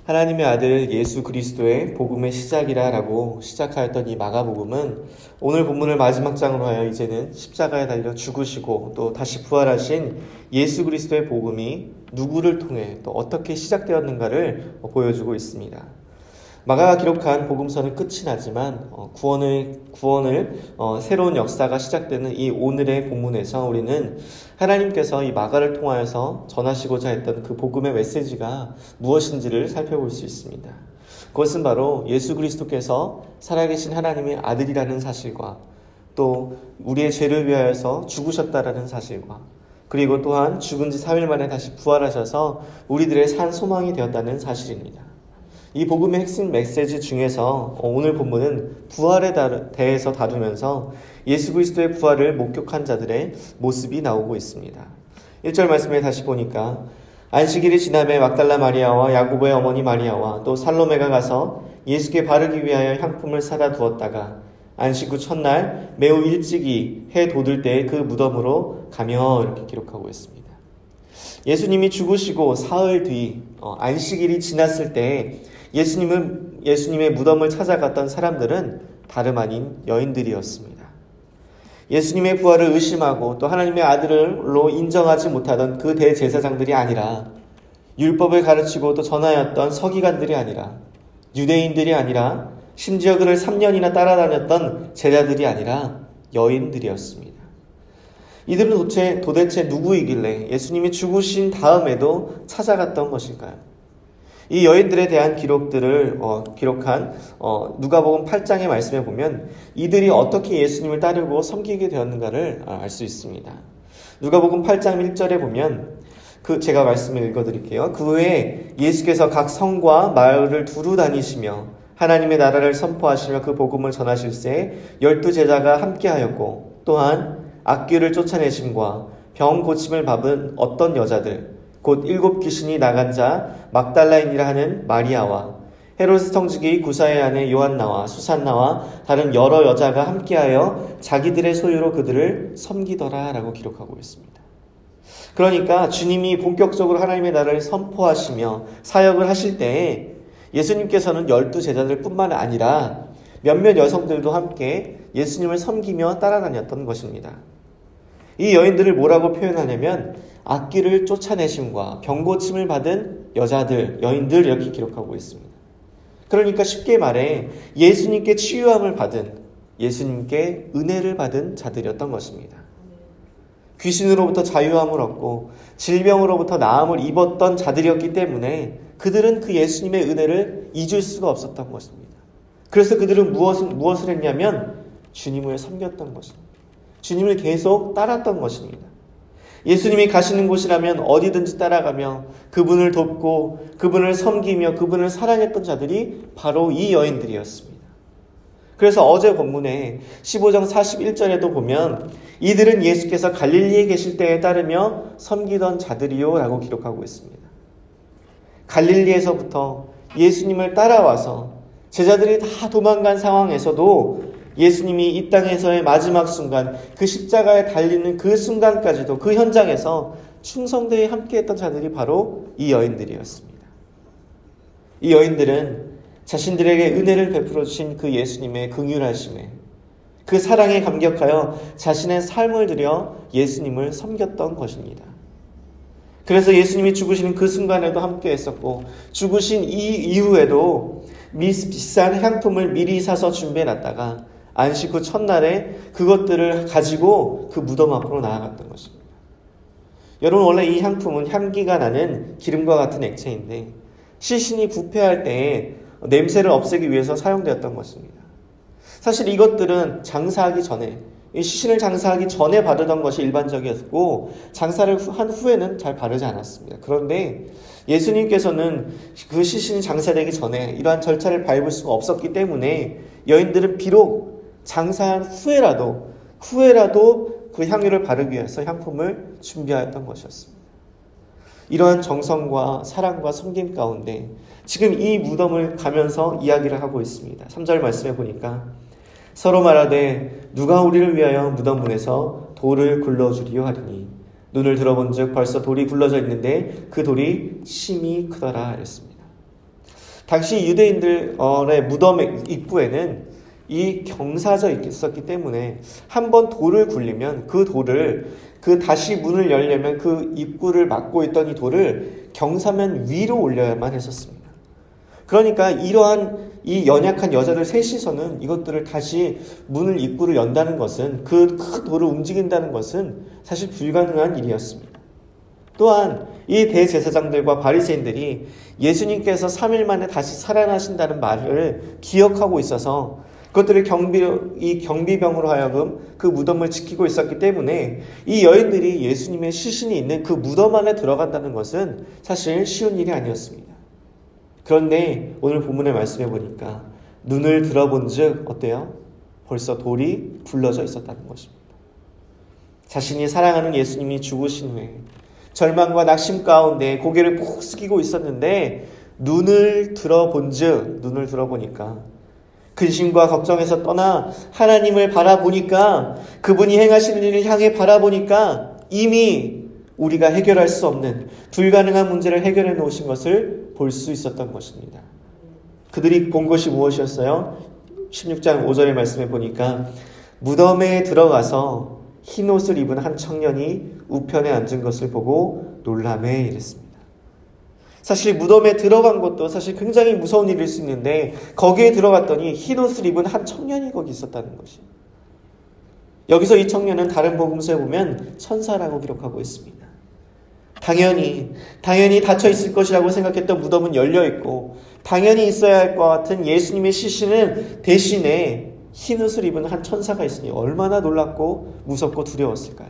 하나님의 아들 예수 그리스도의 복음의 시작이라라고 시작하였던 이 마가복음은 오늘 본문을 마지막 장으로 하여 이제는 십자가에 달려 죽으시고 또 다시 부활하신 예수 그리스도의 복음이 누구를 통해 또 어떻게 시작되었는가를 보여주고 있습니다. 마가가 기록한 복음서는 끝이 나지만 구원을 새로운 역사가 시작되는 이 오늘의 본문에서 우리는 하나님께서 이 마가를 통하여서 전하시고자 했던 그 복음의 메시지가 무엇인지를 살펴볼 수 있습니다. 그것은 바로 예수 그리스도께서 살아계신 하나님의 아들이라는 사실과 또 우리의 죄를 위하여서 죽으셨다라는 사실과 그리고 또한 죽은 지 3일 만에 다시 부활하셔서 우리들의 산 소망이 되었다는 사실입니다. 이 복음의 핵심 메시지 중에서 오늘 본문은 부활에 대해서 다루면서 예수 그리스도의 부활을 목격한 자들의 모습이 나오고 있습니다. 1절 말씀에 다시 보니까 안식일이 지남에 막달라 마리아와 야고보의 어머니 마리아와 또 살로메가 가서 예수께 바르기 위하여 향품을 사다 두었다가 안식 후 첫날 매우 일찍이 해 돋을 때에 그 무덤으로 가며 이렇게 기록하고 있습니다. 예수님이 죽으시고 사흘 뒤 안식일이 지났을 때 예수님의 무덤을 찾아갔던 사람들은 다름 아닌 여인들이었습니다. 예수님의 부활을 의심하고 또 하나님의 아들로 인정하지 못하던 그 대제사장들이 아니라 율법을 가르치고 또 전하였던 서기관들이 아니라 유대인들이 아니라 심지어 그를 3년이나 따라다녔던 제자들이 아니라 여인들이었습니다. 이들은 도대체 누구이길래 예수님이 죽으신 다음에도 찾아갔던 것일까요? 이 여인들에 대한 기록들을 기록한 누가복음 8장의 말씀에 보면 이들이 어떻게 예수님을 따르고 섬기게 되었는가를 알 수 있습니다. 누가복음 8장 1절에 보면 제가 말씀을 읽어드릴게요. 그 후에 예수께서 각 성과 마을을 두루 다니시며 하나님의 나라를 선포하시며 그 복음을 전하실새 12제자가 함께하였고 또한 악귀를 쫓아내심과 병 고침을 받은 어떤 여자들 곧 7 귀신이 나간 자 막달라인이라 하는 마리아와 헤로스 성직이 구사의 아내 요한나와 수산나와 다른 여러 여자가 함께하여 자기들의 소유로 그들을 섬기더라 라고 기록하고 있습니다. 그러니까 주님이 본격적으로 하나님의 나라를 선포하시며 사역을 하실 때에 예수님께서는 12제자들 뿐만 아니라 몇몇 여성들도 함께 예수님을 섬기며 따라다녔던 것입니다. 이 여인들을 뭐라고 표현하냐면 악귀를 쫓아내심과 병고침을 받은 여자들, 여인들 이렇게 기록하고 있습니다. 그러니까 쉽게 말해 예수님께 치유함을 받은, 예수님께 은혜를 받은 자들이었던 것입니다. 귀신으로부터 자유함을 얻고 질병으로부터 나음을 입었던 자들이었기 때문에 그들은 그 예수님의 은혜를 잊을 수가 없었던 것입니다. 그래서 그들은 무엇을 했냐면 주님을 섬겼던 것입니다. 주님을 계속 따랐던 것입니다. 예수님이 가시는 곳이라면 어디든지 따라가며 그분을 돕고 그분을 섬기며 그분을 사랑했던 자들이 바로 이 여인들이었습니다. 그래서 어제 본문에 15장 41절에도 보면 이들은 예수께서 갈릴리에 계실 때에 따르며 섬기던 자들이요 라고 기록하고 있습니다. 갈릴리에서부터 예수님을 따라와서 제자들이 다 도망간 상황에서도 예수님이 이 땅에서의 마지막 순간, 그 십자가에 달리는 그 순간까지도 그 현장에서 충성되이 함께했던 자들이 바로 이 여인들이었습니다. 이 여인들은 자신들에게 은혜를 베풀어 주신 그 예수님의 긍휼하심에 그 사랑에 감격하여 자신의 삶을 들여 예수님을 섬겼던 것입니다. 그래서 예수님이 죽으시는 그 순간에도 함께했었고 죽으신 이 이후에도 비싼 향품을 미리 사서 준비해놨다가 안식 후 첫날에 그것들을 가지고 그 무덤 앞으로 나아갔던 것입니다. 여러분, 원래 이 향품은 향기가 나는 기름과 같은 액체인데 시신이 부패할 때에 냄새를 없애기 위해서 사용되었던 것입니다. 사실 이것들은 장사하기 전에, 시신을 장사하기 전에 바르던 것이 일반적이었고 장사를 한 후에는 잘 바르지 않았습니다. 그런데 예수님께서는 그 시신이 장사되기 전에 이러한 절차를 밟을 수가 없었기 때문에 여인들은 비록 장사한 후에라도 그 향유를 바르기 위해서 향품을 준비하였던 것이었습니다. 이러한 정성과 사랑과 섬김 가운데 지금 이 무덤을 가면서 이야기를 하고 있습니다. 3절 말씀에 보니까 서로 말하되 누가 우리를 위하여 무덤 문에서 돌을 굴러주리요 하리니 눈을 들어본즉 벌써 돌이 굴러져 있는데 그 돌이 심히 크더라 하였습니다. 당시 유대인들의 무덤의 입구에는 이 경사져 있었기 때문에 한번 돌을 굴리면 그 돌을 다시 문을 열려면 그 입구를 막고 있던 이 돌을 경사면 위로 올려야만 했었습니다. 그러니까 이러한 이 연약한 여자들 셋이서는 이것들을 다시 입구를 연다는 것은 그 큰 돌을 움직인다는 것은 사실 불가능한 일이었습니다. 또한 이 대제사장들과 바리새인들이 예수님께서 3일 만에 다시 살아나신다는 말을 기억하고 있어서 그것들을 경비병으로 하여금 그 무덤을 지키고 있었기 때문에 이 여인들이 예수님의 시신이 있는 그 무덤 안에 들어간다는 것은 사실 쉬운 일이 아니었습니다. 그런데 오늘 본문의 말씀해 보니까 눈을 들어본 즉 어때요? 벌써 돌이 굴러져 있었다는 것입니다. 자신이 사랑하는 예수님이 죽으신 후에 절망과 낙심 가운데 고개를 푹 숙이고 있었는데 눈을 들어보니까 근심과 걱정에서 떠나 하나님을 바라보니까 그분이 행하시는 일을 향해 바라보니까 이미 우리가 해결할 수 없는 불가능한 문제를 해결해 놓으신 것을 볼 수 있었던 것입니다. 그들이 본 것이 무엇이었어요? 16장 5절의 말씀에 보니까 무덤에 들어가서 흰옷을 입은 한 청년이 우편에 앉은 것을 보고 놀라매 이랬습니다. 사실 무덤에 들어간 것도 사실 굉장히 무서운 일일 수 있는데 거기에 들어갔더니 흰옷을 입은 한 청년이 거기 있었다는 것이. 여기서 이 청년은 다른 복음서에 보면 천사라고 기록하고 있습니다. 당연히 닫혀 있을 것이라고 생각했던 무덤은 열려 있고 당연히 있어야 할 것 같은 예수님의 시신은 대신에 흰옷을 입은 한 천사가 있으니 얼마나 놀랍고 무섭고 두려웠을까요?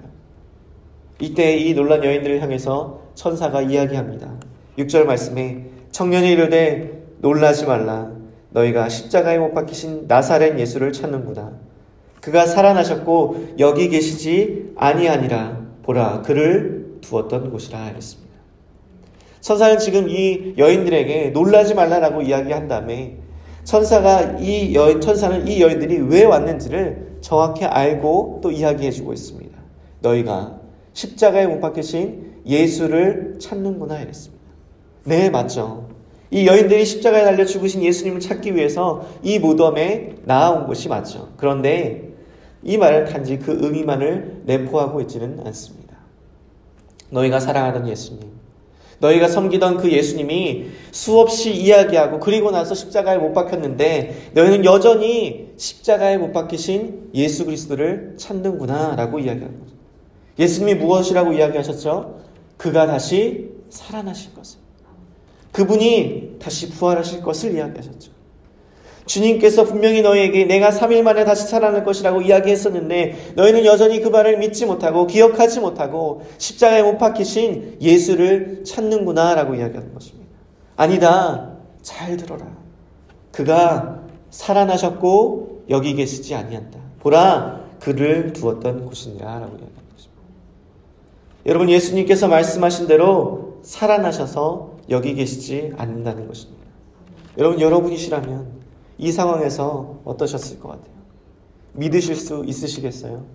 이때 이 놀란 여인들을 향해서 천사가 이야기합니다. 6절 말씀에 청년이 이르되 놀라지 말라. 너희가 십자가에 못 박히신 나사렛 예수를 찾는구나. 그가 살아나셨고 여기 계시지 아니하니라. 보라 그를 두었던 곳이라 이랬습니다. 천사는 지금 이 여인들에게 놀라지 말라라고 이야기한 다음에 천사는 이 여인들이 왜 왔는지를 정확히 알고 또 이야기해주고 있습니다. 너희가 십자가에 못 박히신 예수를 찾는구나 이랬습니다. 네, 맞죠. 이 여인들이 십자가에 달려 죽으신 예수님을 찾기 위해서 이 무덤에 나아온 것이 맞죠. 그런데 이 말은 단지 그 의미만을 내포하고 있지는 않습니다. 너희가 사랑하던 예수님, 너희가 섬기던 그 예수님이 수없이 이야기하고 그리고 나서 십자가에 못 박혔는데 너희는 여전히 십자가에 못 박히신 예수 그리스도를 찾는구나 라고 이야기하는 거죠. 예수님이 무엇이라고 이야기하셨죠? 그가 다시 살아나실 것을, 그분이 다시 부활하실 것을 이야기하셨죠. 주님께서 분명히 너희에게 내가 3일 만에 다시 살아날 것이라고 이야기했었는데 너희는 여전히 그 말을 믿지 못하고 기억하지 못하고 십자가에 못 박히신 예수를 찾는구나 라고 이야기하는 것입니다. 아니다. 잘 들어라. 그가 살아나셨고 여기 계시지 아니한다. 보라 그를 두었던 곳이니라 라고 이야기하는 것입니다. 여러분, 예수님께서 말씀하신 대로 살아나셔서 여기 계시지 않는다는 것입니다. 여러분, 여러분이시라면 이 상황에서 어떠셨을 것 같아요? 믿으실 수 있으시겠어요?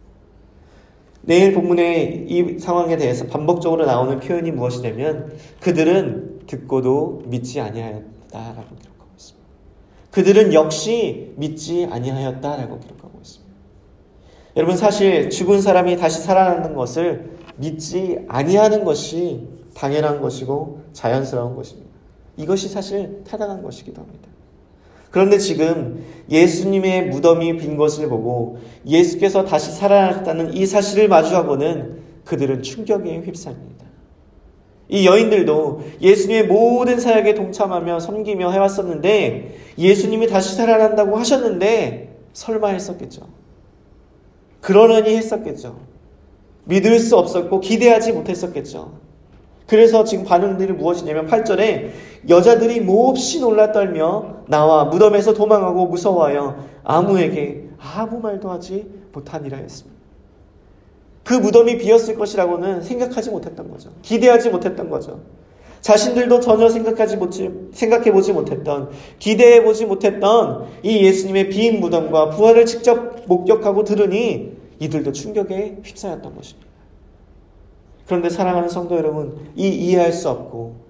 내일 본문의 이 상황에 대해서 반복적으로 나오는 표현이 무엇이냐면 그들은 듣고도 믿지 아니하였다라고 기록하고 있습니다. 그들은 역시 믿지 아니하였다라고 기록하고 있습니다. 여러분, 사실 죽은 사람이 다시 살아나는 것을 믿지 아니하는 것이 당연한 것이고 자연스러운 것입니다. 이것이 사실 타당한 것이기도 합니다. 그런데 지금 예수님의 무덤이 빈 것을 보고 예수께서 다시 살아나셨다는 이 사실을 마주하고는 그들은 충격에 휩싸입니다. 이 여인들도 예수님의 모든 사역에 동참하며 섬기며 해왔었는데 예수님이 다시 살아난다고 하셨는데 설마 했었겠죠. 그러려니 했었겠죠. 믿을 수 없었고 기대하지 못했었겠죠. 그래서 지금 반응들이 무엇이냐면 8절에 여자들이 몹시 놀라 떨며 나와 무덤에서 도망하고 무서워하여 아무에게 아무 말도 하지 못하니라 했습니다. 그 무덤이 비었을 것이라고는 생각하지 못했던 거죠. 기대하지 못했던 거죠. 자신들도 전혀 생각해보지 못했던, 기대해보지 못했던 이 예수님의 빈 무덤과 부활을 직접 목격하고 들으니 이들도 충격에 휩싸였던 것입니다. 그런데 사랑하는 성도 여러분, 이 이해할 수 없고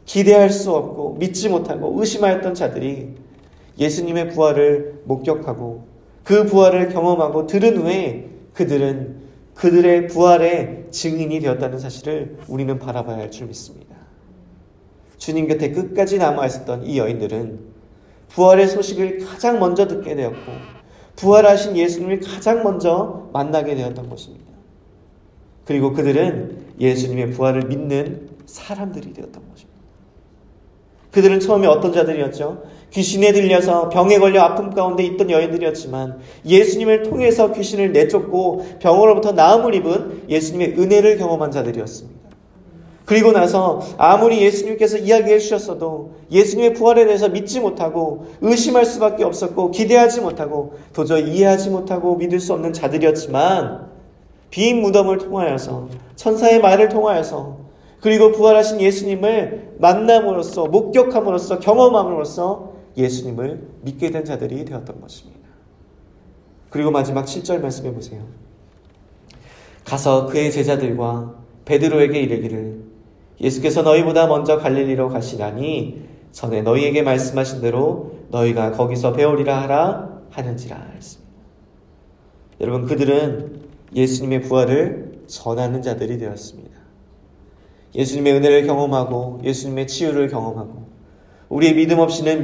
기대할 수 없고 믿지 못하고 의심하였던 자들이 예수님의 부활을 목격하고 그 부활을 경험하고 들은 후에 그들은 그들의 부활의 증인이 되었다는 사실을 우리는 바라봐야 할 줄 믿습니다. 주님 곁에 끝까지 남아 있었던 이 여인들은 부활의 소식을 가장 먼저 듣게 되었고 부활하신 예수님을 가장 먼저 만나게 되었던 것입니다. 그리고 그들은 예수님의 부활을 믿는 사람들이 되었던 것입니다. 그들은 처음에 어떤 자들이었죠? 귀신에 들려서 병에 걸려 아픔 가운데 있던 여인들이었지만 예수님을 통해서 귀신을 내쫓고 병으로부터 나음을 입은 예수님의 은혜를 경험한 자들이었습니다. 그리고 나서 아무리 예수님께서 이야기해 주셨어도 예수님의 부활에 대해서 믿지 못하고 의심할 수밖에 없었고 기대하지 못하고 도저히 이해하지 못하고 믿을 수 없는 자들이었지만 빈 무덤을 통하여서 천사의 말을 통하여서 그리고 부활하신 예수님을 만남으로써 목격함으로써 경험함으로써 예수님을 믿게 된 자들이 되었던 것입니다. 그리고 마지막 7절 말씀해 보세요. 가서 그의 제자들과 베드로에게 이르기를 예수께서 너희보다 먼저 갈릴리로 가시나니 전에 너희에게 말씀하신 대로 너희가 거기서 배우리라 하라 하는지라 했습니다. 여러분, 그들은 예수님의 부활을 전하는 자들이 되었습니다. 예수님의 은혜를 경험하고 예수님의 치유를 경험하고 우리의 믿음 없이는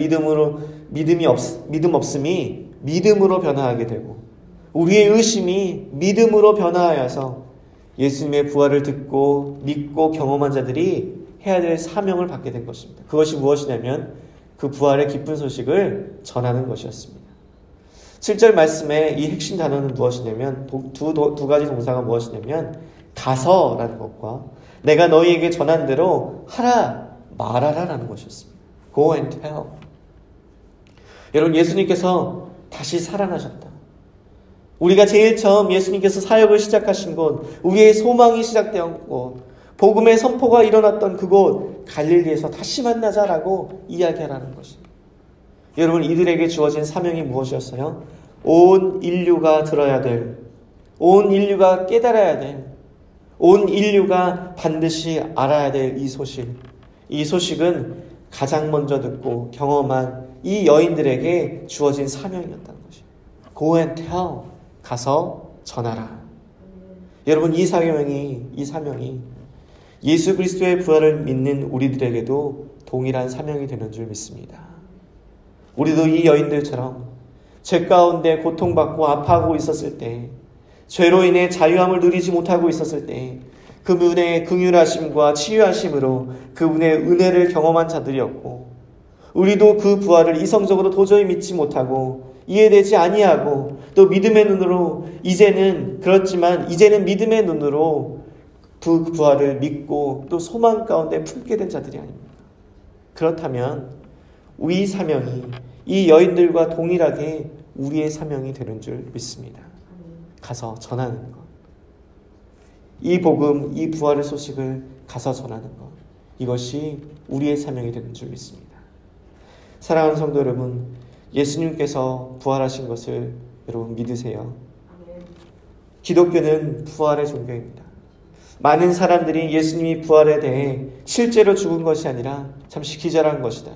믿음 없음이 믿음으로 변화하게 되고 우리의 의심이 믿음으로 변화하여서 예수님의 부활을 듣고 믿고 경험한 자들이 해야 될 사명을 받게 된 것입니다. 그것이 무엇이냐면 그 부활의 기쁜 소식을 전하는 것이었습니다. 7절 말씀의 이 핵심 단어는 무엇이냐면 두 가지 동사가 무엇이냐면 가서라는 것과 내가 너희에게 전한 대로 하라 말하라라는 것이었습니다. Go and tell. 여러분, 예수님께서 다시 살아나셨다. 우리가 제일 처음 예수님께서 사역을 시작하신 곳, 우리의 소망이 시작된 곳, 복음의 선포가 일어났던 그곳 갈릴리에서 다시 만나자라고 이야기하라는 것입니다. 여러분, 이들에게 주어진 사명이 무엇이었어요? 온 인류가 들어야 될, 온 인류가 깨달아야 될, 온 인류가 반드시 알아야 될 이 소식. 이 소식은 가장 먼저 듣고 경험한 이 여인들에게 주어진 사명이었다는 것입니다. Go and tell. 가서 전하라. 여러분, 이 사명이 예수 그리스도의 부활을 믿는 우리들에게도 동일한 사명이 되는 줄 믿습니다. 우리도 이 여인들처럼 죄 가운데 고통받고 아파하고 있었을 때, 죄로 인해 자유함을 누리지 못하고 있었을 때 그분의 긍휼하심과 치유하심으로 그분의 은혜를 경험한 자들이었고, 우리도 그 부활을 이성적으로 도저히 믿지 못하고 이해되지 아니하고 또 믿음의 눈으로 이제는 믿음의 눈으로 그 부활을 믿고 또 소망 가운데 품게 된 자들이 아닙니까? 그렇다면 우리 사명이 이 여인들과 동일하게 우리의 사명이 되는 줄 믿습니다. 가서 전하는 것. 이 복음, 이 부활의 소식을 가서 전하는 것. 이것이 우리의 사명이 되는 줄 믿습니다. 사랑하는 성도 여러분, 예수님께서 부활하신 것을 여러분 믿으세요? 기독교는 부활의 종교입니다. 많은 사람들이 예수님이 부활에 대해 실제로 죽은 것이 아니라 잠시 기절한 것이다.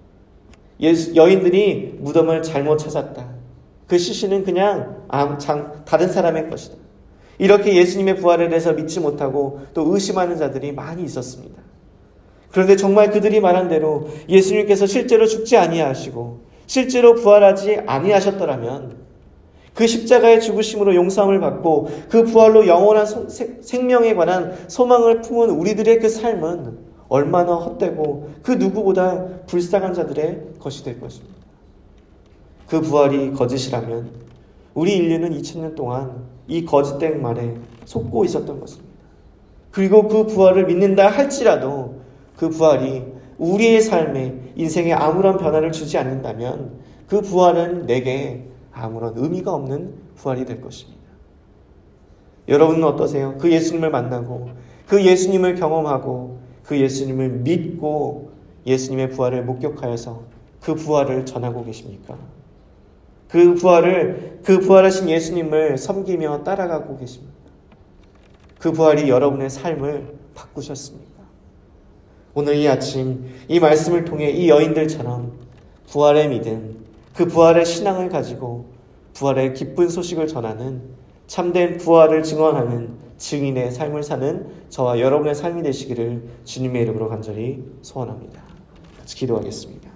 여인들이 무덤을 잘못 찾았다. 그 시신은 그냥 다른 사람의 것이다. 이렇게 예수님의 부활에 대해서 믿지 못하고 또 의심하는 자들이 많이 있었습니다. 그런데 정말 그들이 말한 대로 예수님께서 실제로 죽지 아니하시고 실제로 부활하지 아니하셨더라면 그 십자가의 죽으심으로 용서함을 받고 그 부활로 영원한 생명에 관한 소망을 품은 우리들의 그 삶은 얼마나 헛되고 그 누구보다 불쌍한 자들의 것이 될 것입니다. 그 부활이 거짓이라면 우리 인류는 2000년 동안 이 거짓된 말에 속고 있었던 것입니다. 그리고 그 부활을 믿는다 할지라도 그 부활이 우리의 삶에 인생에 아무런 변화를 주지 않는다면 그 부활은 내게 아무런 의미가 없는 부활이 될 것입니다. 여러분은 어떠세요? 그 예수님을 만나고 그 예수님을 경험하고 그 예수님을 믿고 예수님의 부활을 목격하여서 그 부활을 전하고 계십니까? 그 부활하신 예수님을 섬기며 따라가고 계십니까? 그 부활이 여러분의 삶을 바꾸셨습니까? 오늘 이 아침 이 말씀을 통해 이 여인들처럼 부활의 믿음, 그 부활의 신앙을 가지고 부활의 기쁜 소식을 전하는 참된 부활을 증언하는 증인의 삶을 사는 저와 여러분의 삶이 되시기를 주님의 이름으로 간절히 소원합니다. 같이 기도하겠습니다.